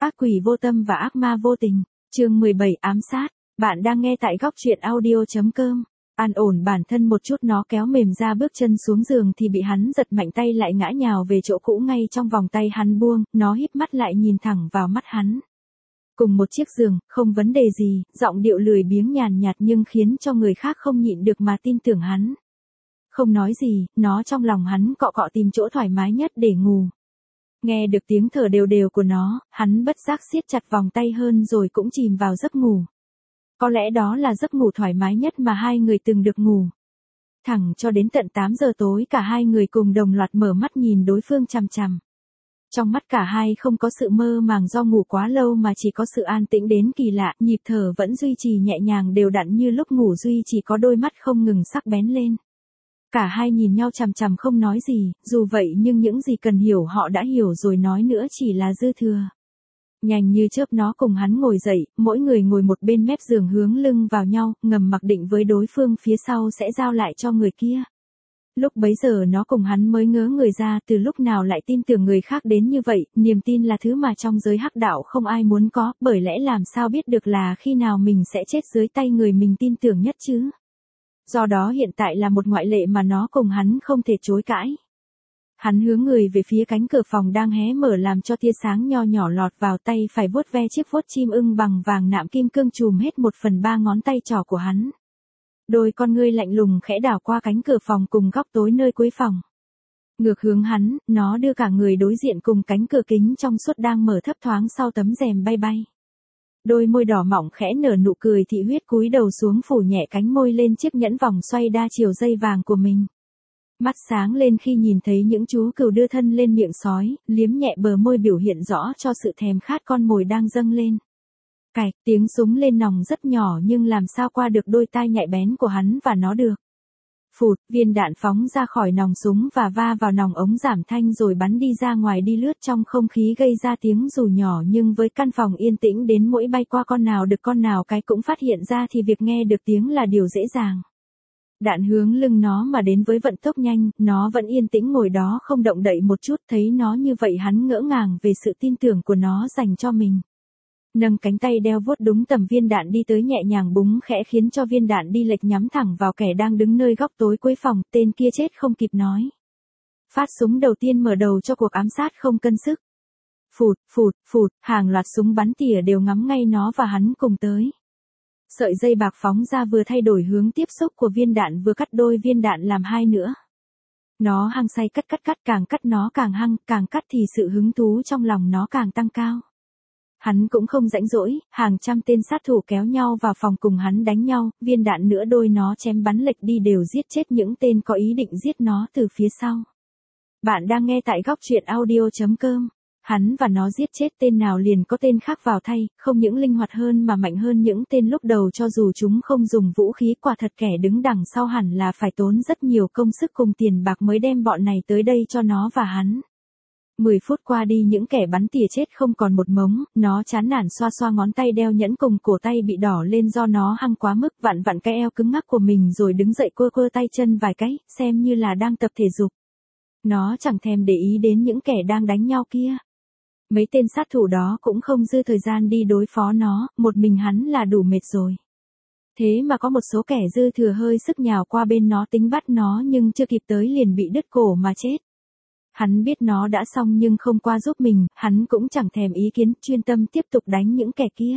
Ác quỷ vô tâm và ác ma vô tình. Chương 17 ám sát. Bạn đang nghe tại góc truyện audio.com. An ổn bản thân một chút nó kéo mềm ra bước chân xuống giường thì bị hắn giật mạnh tay lại ngã nhào về chỗ cũ ngay trong vòng tay hắn buông, nó híp mắt lại nhìn thẳng vào mắt hắn. Cùng một chiếc giường, không vấn đề gì, giọng điệu lười biếng nhàn nhạt nhưng khiến cho người khác không nhịn được mà tin tưởng hắn. Không nói gì, nó trong lòng hắn cọ cọ tìm chỗ thoải mái nhất để ngủ. Nghe được tiếng thở đều đều của nó, hắn bất giác siết chặt vòng tay hơn rồi cũng chìm vào giấc ngủ. Có lẽ đó là giấc ngủ thoải mái nhất mà hai người từng được ngủ. Thẳng cho đến tận 8 giờ tối cả hai người cùng đồng loạt mở mắt nhìn đối phương chằm chằm. Trong mắt cả hai không có sự mơ màng do ngủ quá lâu mà chỉ có sự an tĩnh đến kỳ lạ, nhịp thở vẫn duy trì nhẹ nhàng đều đặn như lúc ngủ duy chỉ có đôi mắt không ngừng sắc bén lên. Cả hai nhìn nhau chằm chằm không nói gì, dù vậy nhưng những gì cần hiểu họ đã hiểu rồi, nói nữa chỉ là dư thừa. Nhanh như chớp nó cùng hắn ngồi dậy, mỗi người ngồi một bên mép giường hướng lưng vào nhau, ngầm mặc định với đối phương phía sau sẽ giao lại cho người kia. Lúc bấy giờ nó cùng hắn mới ngớ người ra từ lúc nào lại tin tưởng người khác đến như vậy, niềm tin là thứ mà trong giới hắc đạo không ai muốn có, bởi lẽ làm sao biết được là khi nào mình sẽ chết dưới tay người mình tin tưởng nhất chứ. Do đó hiện tại là một ngoại lệ mà nó cùng hắn không thể chối cãi. Hắn hướng người về phía cánh cửa phòng đang hé mở làm cho tia sáng nho nhỏ lọt vào, tay phải vuốt ve chiếc vuốt chim ưng bằng vàng nạm kim cương trùm hết 1/3 ngón tay trỏ của hắn. Đôi con ngươi lạnh lùng khẽ đảo qua cánh cửa phòng cùng góc tối nơi cuối phòng. Ngược hướng hắn, nó đưa cả người đối diện cùng cánh cửa kính trong suốt đang mở thấp thoáng sau tấm rèm bay bay. Đôi môi đỏ mỏng khẽ nở nụ cười thị huyết, cúi đầu xuống phủ nhẹ cánh môi lên chiếc nhẫn vòng xoay đa chiều dây vàng của mình. Mắt sáng lên khi nhìn thấy những chú cừu đưa thân lên miệng sói, liếm nhẹ bờ môi biểu hiện rõ cho sự thèm khát con mồi đang dâng lên. Cạch, tiếng súng lên nòng rất nhỏ nhưng làm sao qua được đôi tai nhạy bén của hắn và nó được. Phụt, viên đạn phóng ra khỏi nòng súng và va vào nòng ống giảm thanh rồi bắn đi ra ngoài, đi lướt trong không khí gây ra tiếng dù nhỏ, nhưng với căn phòng yên tĩnh đến mỗi bay qua con nào được con nào cái cũng phát hiện ra thì việc nghe được tiếng là điều dễ dàng. Đạn hướng lưng nó mà đến với vận tốc nhanh, nó vẫn yên tĩnh ngồi đó không động đậy một chút, thấy nó như vậy hắn ngỡ ngàng về sự tin tưởng của nó dành cho mình. Nâng cánh tay đeo vuốt đúng tầm viên đạn đi tới nhẹ nhàng búng khẽ khiến cho viên đạn đi lệch nhắm thẳng vào kẻ đang đứng nơi góc tối cuối phòng, tên kia chết không kịp nói. Phát súng đầu tiên mở đầu cho cuộc ám sát không cân sức. Phụt, phụt, phụt, hàng loạt súng bắn tỉa đều ngắm ngay nó và hắn cùng tới. Sợi dây bạc phóng ra vừa thay đổi hướng tiếp xúc của viên đạn vừa cắt đôi viên đạn làm hai nữa. Nó hăng say cắt, càng cắt nó càng hăng, càng cắt thì sự hứng thú trong lòng nó càng tăng cao. Hắn cũng không rãnh rỗi, hàng trăm tên sát thủ kéo nhau vào phòng cùng hắn đánh nhau, viên đạn nữa đôi nó chém bắn lệch đi đều giết chết những tên có ý định giết nó từ phía sau. Bạn đang nghe tại góc truyện audio.com. Hắn và nó giết chết tên nào liền có tên khác vào thay, không những linh hoạt hơn mà mạnh hơn những tên lúc đầu, cho dù chúng không dùng vũ khí, quả thật kẻ đứng đằng sau hẳn là phải tốn rất nhiều công sức cùng tiền bạc mới đem bọn này tới đây cho nó và hắn. 10 phút qua đi những kẻ bắn tỉa chết không còn một mống, nó chán nản xoa xoa ngón tay đeo nhẫn cùng cổ tay bị đỏ lên do nó hăng quá mức, vặn vặn cái eo cứng ngắc của mình rồi đứng dậy quơ quơ tay chân vài cái, xem như là đang tập thể dục. Nó chẳng thèm để ý đến những kẻ đang đánh nhau kia. Mấy tên sát thủ đó cũng không dư thời gian đi đối phó nó, một mình hắn là đủ mệt rồi. Thế mà có một số kẻ dư thừa hơi sức nhào qua bên nó tính bắt nó nhưng chưa kịp tới liền bị đứt cổ mà chết. Hắn biết nó đã xong nhưng không qua giúp mình, hắn cũng chẳng thèm ý kiến, chuyên tâm tiếp tục đánh những kẻ kia.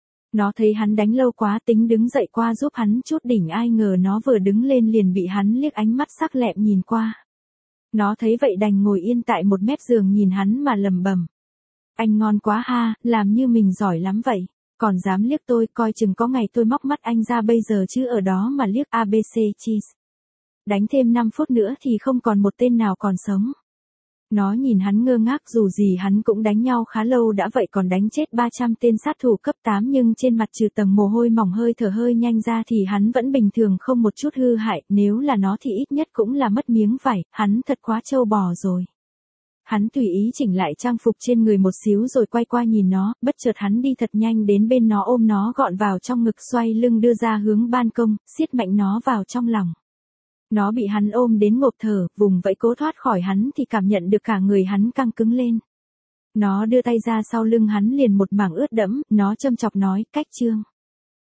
Nó thấy hắn đánh lâu quá tính đứng dậy qua giúp hắn chút đỉnh, ai ngờ nó vừa đứng lên liền bị hắn liếc ánh mắt sắc lẹm nhìn qua. Nó thấy vậy đành ngồi yên tại một mép giường nhìn hắn mà lầm bầm. Anh ngon quá ha, làm như mình giỏi lắm vậy, còn dám liếc tôi, coi chừng có ngày tôi móc mắt anh ra bây giờ chứ ở đó mà liếc ABC cheese. Đánh thêm 5 phút nữa thì không còn một tên nào còn sống. Nó nhìn hắn ngơ ngác, dù gì hắn cũng đánh nhau khá lâu đã vậy còn đánh chết 300 tên sát thủ cấp 8 nhưng trên mặt trừ tầng mồ hôi mỏng hơi thở hơi nhanh ra thì hắn vẫn bình thường không một chút hư hại, nếu là nó thì ít nhất cũng là mất miếng vải, hắn thật quá trâu bò rồi. Hắn tùy ý chỉnh lại trang phục trên người một xíu rồi quay qua nhìn nó, bất chợt hắn đi thật nhanh đến bên nó ôm nó gọn vào trong ngực, xoay lưng đưa ra hướng ban công, siết mạnh nó vào trong lòng. Nó bị hắn ôm đến ngộp thở, vùng vẫy cố thoát khỏi hắn thì cảm nhận được cả người hắn căng cứng lên. Nó đưa tay ra sau lưng hắn liền một mảng ướt đẫm, nó châm chọc nói, cách Trương.